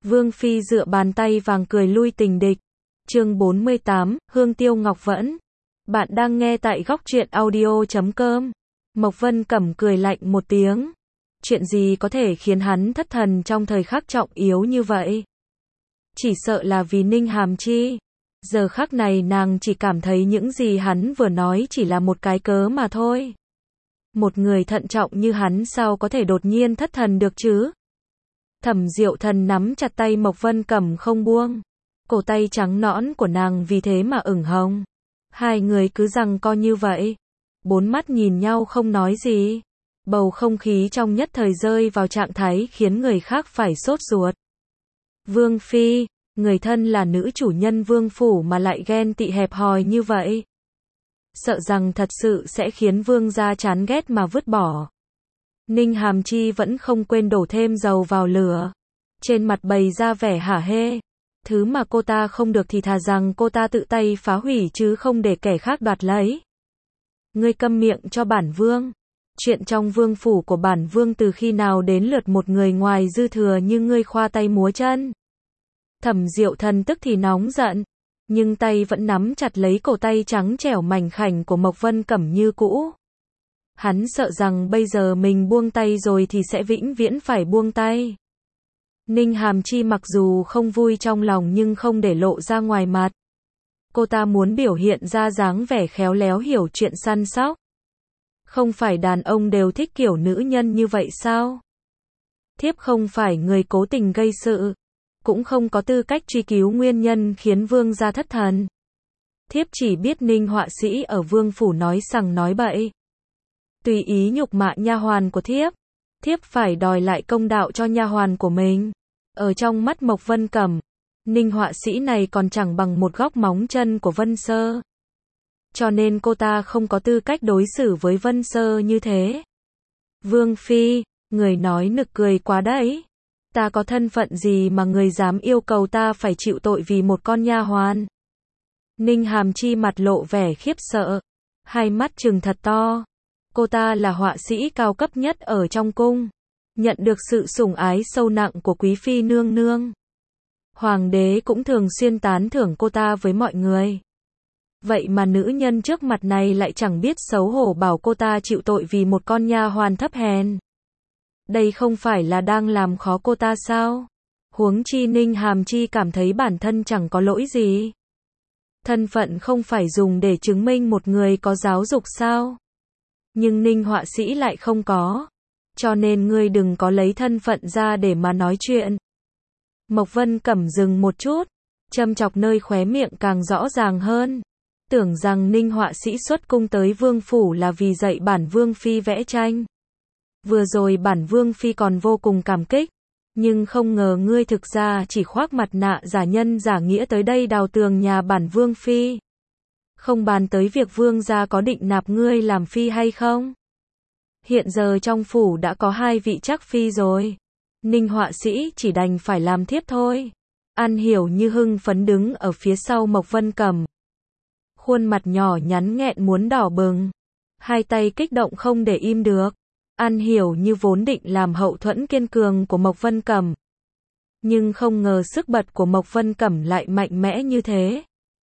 Vương Phi dựa bàn tay vàng cười lui tình địch. Chương 48, Hương Tiêu Ngọc Vẫn. Bạn đang nghe tại góc truyện audio.com. Mộc Vân Cẩm cười lạnh một tiếng. Chuyện gì có thể khiến hắn thất thần trong thời khắc trọng yếu như vậy? Chỉ sợ là vì Ninh Hàm Chi. Giờ khắc này nàng chỉ cảm thấy những gì hắn vừa nói chỉ là một cái cớ mà thôi. Một người thận trọng như hắn sao có thể đột nhiên thất thần được chứ? Thẩm Diệu Thần nắm chặt tay Mộc Vân Cẩm không buông. Cổ tay trắng nõn của nàng vì thế mà ửng hồng. Hai người cứ giằng co như vậy. Bốn mắt nhìn nhau không nói gì. Bầu không khí trong nhất thời rơi vào trạng thái khiến người khác phải sốt ruột. Vương Phi, người thân là nữ chủ nhân vương phủ mà lại ghen tị hẹp hòi như vậy. Sợ rằng thật sự sẽ khiến vương gia chán ghét mà vứt bỏ. Ninh Hàm Chi vẫn không quên đổ thêm dầu vào lửa. Trên mặt bày ra vẻ hả hê. Thứ mà cô ta không được thì thà rằng cô ta tự tay phá hủy chứ không để kẻ khác đoạt lấy. Ngươi câm miệng cho bản vương. Chuyện trong vương phủ của bản vương từ khi nào đến lượt một người ngoài dư thừa như ngươi khoa tay múa chân. Thẩm Diệu Thần tức thì nóng giận, nhưng tay vẫn nắm chặt lấy cổ tay trắng trẻo mảnh khảnh của Mộc Vân Cẩm như cũ. Hắn sợ rằng bây giờ mình buông tay rồi thì sẽ vĩnh viễn phải buông tay. Ninh Hàm Chi mặc dù không vui trong lòng nhưng không để lộ ra ngoài mặt. Cô ta muốn biểu hiện ra dáng vẻ khéo léo hiểu chuyện săn sóc. Không phải đàn ông đều thích kiểu nữ nhân như vậy sao? Thiếp không phải người cố tình gây sự, cũng không có tư cách truy cứu nguyên nhân khiến vương gia thất thần. Thiếp chỉ biết Ninh họa sĩ ở vương phủ nói sằng nói bậy, tùy ý nhục mạ nha hoàn của thiếp. Thiếp phải đòi lại công đạo cho nha hoàn của mình. Ở trong mắt Mộc Vân Cẩm, Ninh họa sĩ này còn chẳng bằng một góc móng chân của Vân Sơ. Cho nên cô ta không có tư cách đối xử với Vân Sơ như thế. Vương Phi, người nói nực cười quá đấy. Ta có thân phận gì mà người dám yêu cầu ta phải chịu tội vì một con nha hoàn? Ninh Hàm Chi mặt lộ vẻ khiếp sợ, hai mắt trừng thật to. Cô ta là họa sĩ cao cấp nhất ở trong cung, nhận được sự sủng ái sâu nặng của quý phi nương nương. Hoàng đế cũng thường xuyên tán thưởng cô ta với mọi người. Vậy mà nữ nhân trước mặt này lại chẳng biết xấu hổ bảo cô ta chịu tội vì một con nha hoàn thấp hèn. Đây không phải là đang làm khó cô ta sao? Huống chi Ninh Hàm Chi cảm thấy bản thân chẳng có lỗi gì. Thân phận không phải dùng để chứng minh một người có giáo dục sao? Nhưng Ninh họa sĩ lại không có. Cho nên ngươi đừng có lấy thân phận ra để mà nói chuyện. Mộc Vân Cẩm dừng một chút, châm chọc nơi khóe miệng càng rõ ràng hơn. Tưởng rằng Ninh họa sĩ xuất cung tới vương phủ là vì dạy bản vương phi vẽ tranh. Vừa rồi bản vương phi còn vô cùng cảm kích, nhưng không ngờ ngươi thực ra chỉ khoác mặt nạ giả nhân giả nghĩa tới đây đào tường nhà bản vương phi. Không bàn tới việc vương gia có định nạp ngươi làm phi hay không. Hiện giờ trong phủ đã có 2 vị chắc phi rồi. Ninh họa sĩ chỉ đành phải làm thiếp thôi. An Hiểu như hưng phấn đứng ở phía sau Mộc Vân Cẩm. Khuôn mặt nhỏ nhắn nghẹn muốn đỏ bừng. Hai tay kích động không để im được. An Hiểu như vốn định làm hậu thuẫn kiên cường của Mộc Vân Cẩm. Nhưng không ngờ sức bật của Mộc Vân Cẩm lại mạnh mẽ như thế.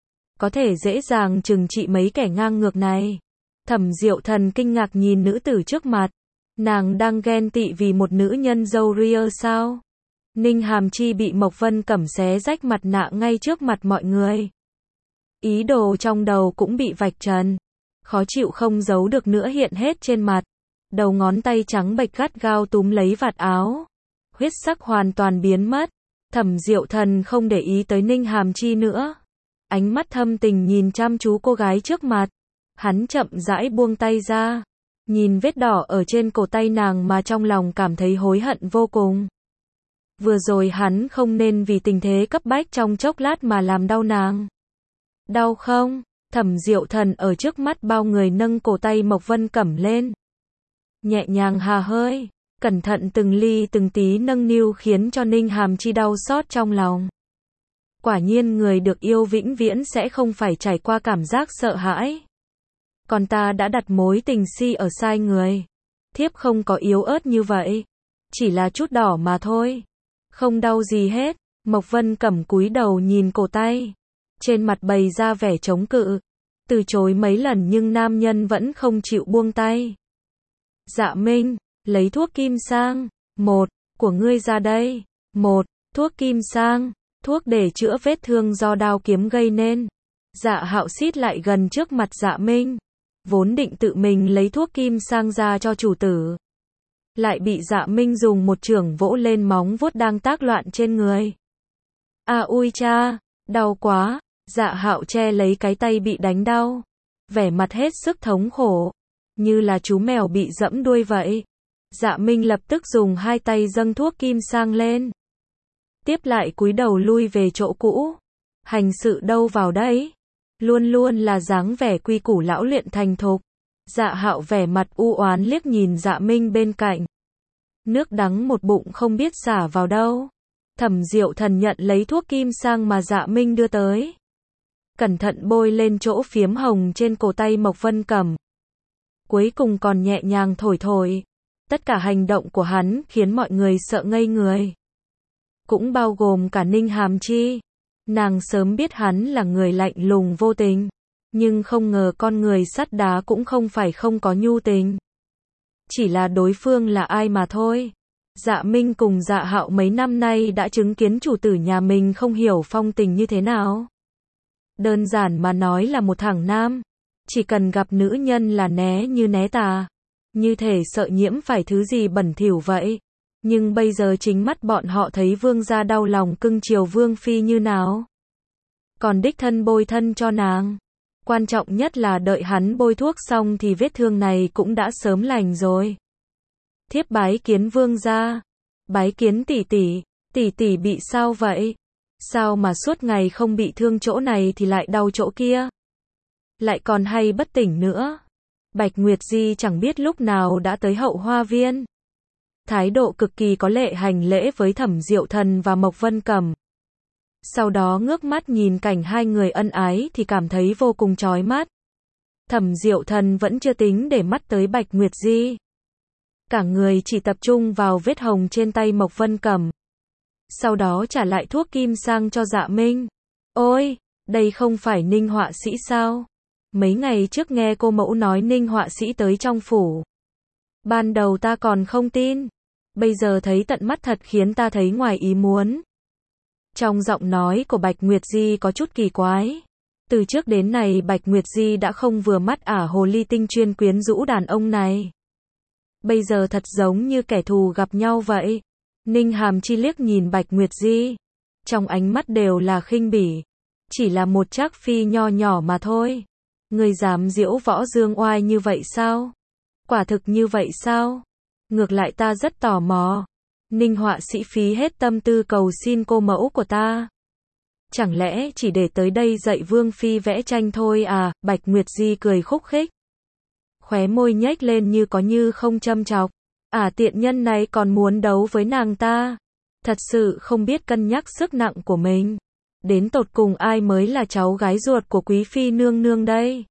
Có thể dễ dàng trừng trị mấy kẻ ngang ngược này. Thẩm Diệu Thần kinh ngạc nhìn nữ tử trước mặt. Nàng đang ghen tị vì một nữ nhân dâu ria sao? Ninh Hàm Chi bị Mộc Vân Cẩm xé rách mặt nạ ngay trước mặt mọi người. Ý đồ trong đầu cũng bị vạch trần. Khó chịu không giấu được nữa hiện hết trên mặt. Đầu ngón tay trắng bệch gắt gao túm lấy vạt áo. Huyết sắc hoàn toàn biến mất. Thẩm Diệu Thần không để ý tới Ninh Hàm Chi nữa. Ánh mắt thâm tình nhìn chăm chú cô gái trước mặt. Hắn chậm rãi buông tay ra. Nhìn vết đỏ ở trên cổ tay nàng mà trong lòng cảm thấy hối hận vô cùng. Vừa rồi hắn không nên vì tình thế cấp bách trong chốc lát mà làm đau nàng. Đau không? Thẩm Diệu Thần ở trước mắt bao người nâng cổ tay Mộc Vân Cẩm lên. Nhẹ nhàng hà hơi, cẩn thận từng ly từng tí nâng niu khiến cho Ninh Hàm Chi đau xót trong lòng. Quả nhiên người được yêu vĩnh viễn sẽ không phải trải qua cảm giác sợ hãi. Còn ta đã đặt mối tình si ở sai người. Thiếp không có yếu ớt như vậy. Chỉ là chút đỏ mà thôi. Không đau gì hết. Mộc Vân Cẩm cúi đầu nhìn cổ tay. Trên mặt bày ra vẻ chống cự. Từ chối mấy lần nhưng nam nhân vẫn không chịu buông tay. Dạ Minh, lấy thuốc kim sang. Một, của ngươi ra đây. Một, thuốc kim sang. Thuốc để chữa vết thương do đao kiếm gây nên. Dạ Hạo xít lại gần trước mặt Dạ Minh. Vốn định tự mình lấy thuốc kim sang ra cho chủ tử. Lại bị Dạ Minh dùng một chưởng vỗ lên móng vuốt đang tác loạn trên người. À ui cha, đau quá. Dạ Hạo che lấy cái tay bị đánh đau. Vẻ mặt hết sức thống khổ. Như là chú mèo bị dẫm đuôi vậy. Dạ Minh lập tức dùng hai tay dâng thuốc kim sang lên. Tiếp lại cúi đầu lui về chỗ cũ. Hành sự đâu vào đấy. Luôn luôn là dáng vẻ quy củ lão luyện thành thục. Dạ Hạo vẻ mặt u oán liếc nhìn Dạ Minh bên cạnh. Nước đắng một bụng không biết xả vào đâu. Thẩm Diệu Thần nhận lấy thuốc kim sang mà Dạ Minh đưa tới. Cẩn thận bôi lên chỗ phiếm hồng trên cổ tay Mộc Vân Cẩm. Cuối cùng còn nhẹ nhàng thổi thổi. Tất cả hành động của hắn khiến mọi người sợ ngây người. Cũng bao gồm cả Ninh Hàm Chi. Nàng sớm biết hắn là người lạnh lùng vô tình. Nhưng không ngờ con người sắt đá cũng không phải không có nhu tình. Chỉ là đối phương là ai mà thôi. Dạ Minh cùng Dạ Hạo mấy năm nay đã chứng kiến chủ tử nhà mình không hiểu phong tình như thế nào. Đơn giản mà nói là một thằng nam. Chỉ cần gặp nữ nhân là né như né tà. Như thể sợ nhiễm phải thứ gì bẩn thỉu vậy. Nhưng bây giờ chính mắt bọn họ thấy vương gia đau lòng cưng chiều vương phi như nào. Còn đích thân bôi thân cho nàng. Quan trọng nhất là đợi hắn bôi thuốc xong thì vết thương này cũng đã sớm lành rồi. Thiếp bái kiến vương gia. Bái kiến tỷ tỷ. Tỷ tỷ bị sao vậy? Sao mà suốt ngày không bị thương chỗ này thì lại đau chỗ kia? Lại còn hay bất tỉnh nữa. Bạch Nguyệt Di chẳng biết lúc nào đã tới hậu hoa viên. Thái độ cực kỳ có lệ hành lễ với Thẩm Diệu Thần và Mộc Vân Cẩm. Sau đó ngước mắt nhìn cảnh hai người ân ái thì cảm thấy vô cùng chói mắt. Thẩm Diệu Thần vẫn chưa tính để mắt tới Bạch Nguyệt Di. Cả người chỉ tập trung vào vết hồng trên tay Mộc Vân Cẩm. Sau đó trả lại thuốc kim sang cho Dạ Minh. Ôi, đây không phải Ninh họa sĩ sao? Mấy ngày trước nghe cô mẫu nói Ninh họa sĩ tới trong phủ. Ban đầu ta còn không tin. Bây giờ thấy tận mắt thật khiến ta thấy ngoài ý muốn. Trong giọng nói của Bạch Nguyệt Di có chút kỳ quái. Từ trước đến nay Bạch Nguyệt Di đã không vừa mắt ả hồ ly tinh chuyên quyến rũ đàn ông này. Bây giờ thật giống như kẻ thù gặp nhau vậy. Ninh Hàm Chi liếc nhìn Bạch Nguyệt Di. Trong ánh mắt đều là khinh bỉ. Chỉ là một trác phi nho nhỏ mà thôi. Người dám diễu võ dương oai như vậy sao? Quả thực như vậy sao? Ngược lại ta rất tò mò. Ninh họa sĩ phí hết tâm tư cầu xin cô mẫu của ta. Chẳng lẽ chỉ để tới đây dạy Vương Phi vẽ tranh thôi à? Bạch Nguyệt Di cười khúc khích. Khóe môi nhếch lên như có như không châm chọc. Tiện nhân này còn muốn đấu với nàng ta. Thật sự không biết cân nhắc sức nặng của mình. Đến tột cùng ai mới là cháu gái ruột của Quý Phi nương nương đây?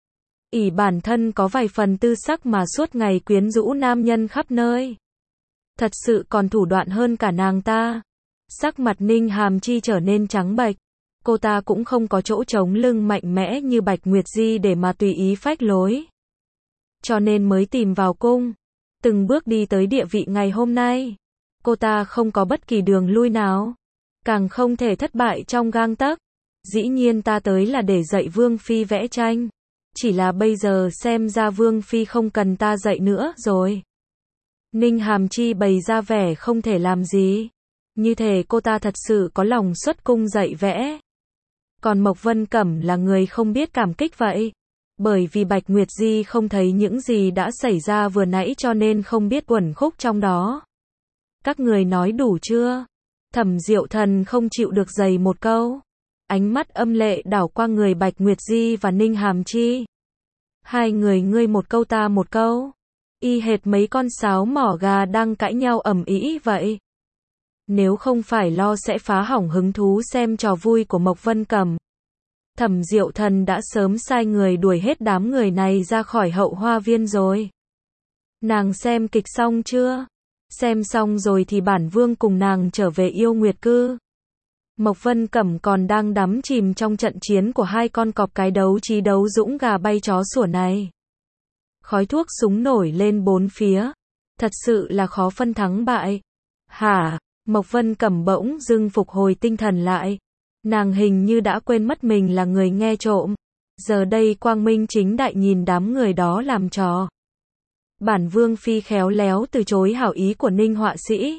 Ỷ bản thân có vài phần tư sắc mà suốt ngày quyến rũ nam nhân khắp nơi. Thật sự còn thủ đoạn hơn cả nàng ta. Sắc mặt Ninh Hàm Chi trở nên trắng bệch. Cô ta cũng không có chỗ chống lưng mạnh mẽ như Bạch Nguyệt Di để mà tùy ý phách lối. Cho nên mới tìm vào cung. Từng bước đi tới địa vị ngày hôm nay. Cô ta không có bất kỳ đường lui nào. Càng không thể thất bại trong gang tấc. Dĩ nhiên ta tới là để dạy Vương Phi vẽ tranh. Chỉ là bây giờ xem ra Vương Phi không cần ta dạy nữa rồi. Ninh Hàm Chi bày ra vẻ không thể làm gì. Như thể cô ta thật sự có lòng xuất cung dạy vẽ. Còn Mộc Vân Cẩm là người không biết cảm kích vậy. Bởi vì Bạch Nguyệt Di không thấy những gì đã xảy ra vừa nãy cho nên không biết uẩn khúc trong đó. Các người nói đủ chưa? Thẩm Diệu Thần không chịu được dày một câu. Ánh mắt âm lệ đảo qua người Bạch Nguyệt Di và Ninh Hàm Chi. Hai người ngươi một câu ta một câu. Y hệt mấy con sáo mỏ gà đang cãi nhau ầm ĩ vậy. Nếu không phải lo sẽ phá hỏng hứng thú xem trò vui của Mộc Vân Cẩm, Thẩm Diệu Thần đã sớm sai người đuổi hết đám người này ra khỏi hậu hoa viên rồi. Nàng xem kịch xong chưa? Xem xong rồi thì bản vương cùng nàng trở về Yêu Nguyệt Cư. Mộc Vân Cẩm còn đang đắm chìm trong trận chiến của hai con cọp cái đấu trí đấu dũng gà bay chó sủa này. Khói thuốc súng nổi lên bốn phía. Thật sự là khó phân thắng bại. Hả? Mộc Vân Cẩm bỗng dưng phục hồi tinh thần lại. Nàng hình như đã quên mất mình là người nghe trộm. Giờ đây quang minh chính đại nhìn đám người đó làm trò. Bản Vương Phi khéo léo từ chối hảo ý của Ninh họa sĩ.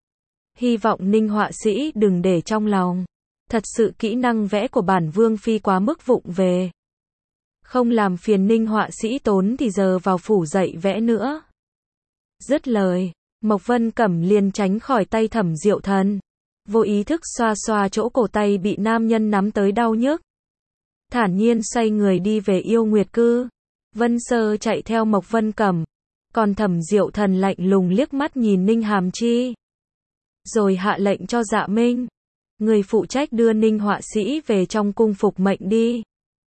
Hy vọng Ninh họa sĩ đừng để trong lòng. Thật sự kỹ năng vẽ của bản Vương Phi quá mức vụng về. Không làm phiền Ninh họa sĩ tốn thì giờ vào phủ dạy vẽ nữa. Dứt lời, Mộc Vân Cẩm liền tránh khỏi tay Thẩm Diệu Thần. Vô ý thức xoa xoa chỗ cổ tay bị nam nhân nắm tới đau nhức. Thản nhiên xoay người đi về Yêu Nguyệt Cư. Vân Sơ chạy theo Mộc Vân Cẩm. Còn Thẩm Diệu Thần lạnh lùng liếc mắt nhìn Ninh Hàm Chi. Rồi hạ lệnh cho Dạ Minh. Người phụ trách đưa Ninh họa sĩ về trong cung phục mệnh đi.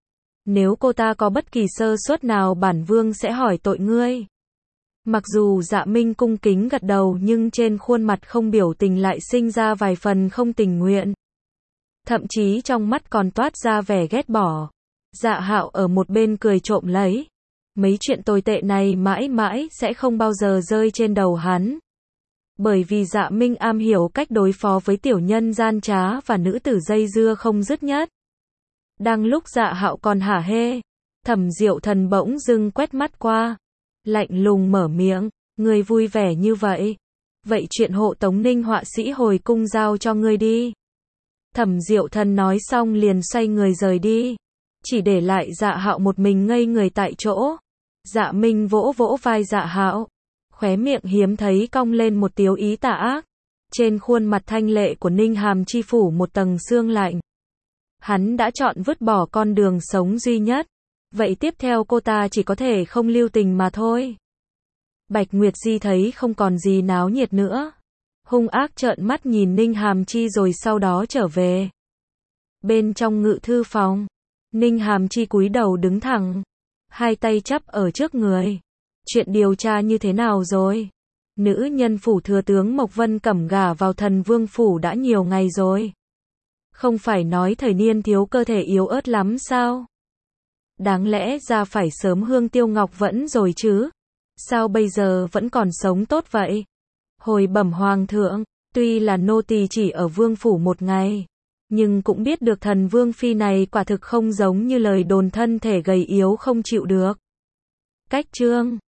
Nếu cô ta có bất kỳ sơ suất nào bản vương sẽ hỏi tội ngươi. Mặc dù Dạ Minh cung kính gật đầu nhưng trên khuôn mặt không biểu tình lại sinh ra vài phần không tình nguyện. Thậm chí trong mắt còn toát ra vẻ ghét bỏ. Dạ Hạo ở một bên cười trộm lấy. Mấy chuyện tồi tệ này mãi mãi sẽ không bao giờ rơi trên đầu hắn. Bởi vì Dạ Minh am hiểu cách đối phó với tiểu nhân gian trá và nữ tử dây dưa không dứt nhất. Đang lúc Dạ Hạo còn hả hê, Thẩm Diệu Thần bỗng dưng quét mắt qua. Lạnh lùng mở miệng, ngươi vui vẻ như vậy. Vậy chuyện hộ tống Ninh họa sĩ hồi cung giao cho ngươi đi. Thẩm Diệu Thần nói xong liền xoay người rời đi. Chỉ để lại Dạ Hạo một mình ngây người tại chỗ. Dạ Minh vỗ vỗ vai Dạ Hạo. Khóe miệng hiếm thấy cong lên một tiếu ý tà ác. Trên khuôn mặt thanh lệ của Ninh Hàm Chi phủ một tầng sương lạnh. Hắn đã chọn vứt bỏ con đường sống duy nhất. Vậy tiếp theo cô ta chỉ có thể không lưu tình mà thôi. Bạch Nguyệt Di thấy không còn gì náo nhiệt nữa. Hung ác trợn mắt nhìn Ninh Hàm Chi rồi sau đó trở về. Bên trong ngự thư phòng, Ninh Hàm Chi cúi đầu đứng thẳng. Hai tay chắp ở trước người. Chuyện điều tra như thế nào rồi? Nữ nhân phủ thừa tướng Mộc Vân Cẩm gả vào Thần Vương phủ đã nhiều ngày rồi. Không phải nói thời niên thiếu cơ thể yếu ớt lắm sao? Đáng lẽ ra phải sớm hương tiêu ngọc vẫn rồi chứ? Sao bây giờ vẫn còn sống tốt vậy? Hồi bẩm hoàng thượng, tuy là nô tỳ chỉ ở vương phủ một ngày, nhưng cũng biết được Thần Vương Phi này quả thực không giống như lời đồn thân thể gầy yếu không chịu được. Cách chương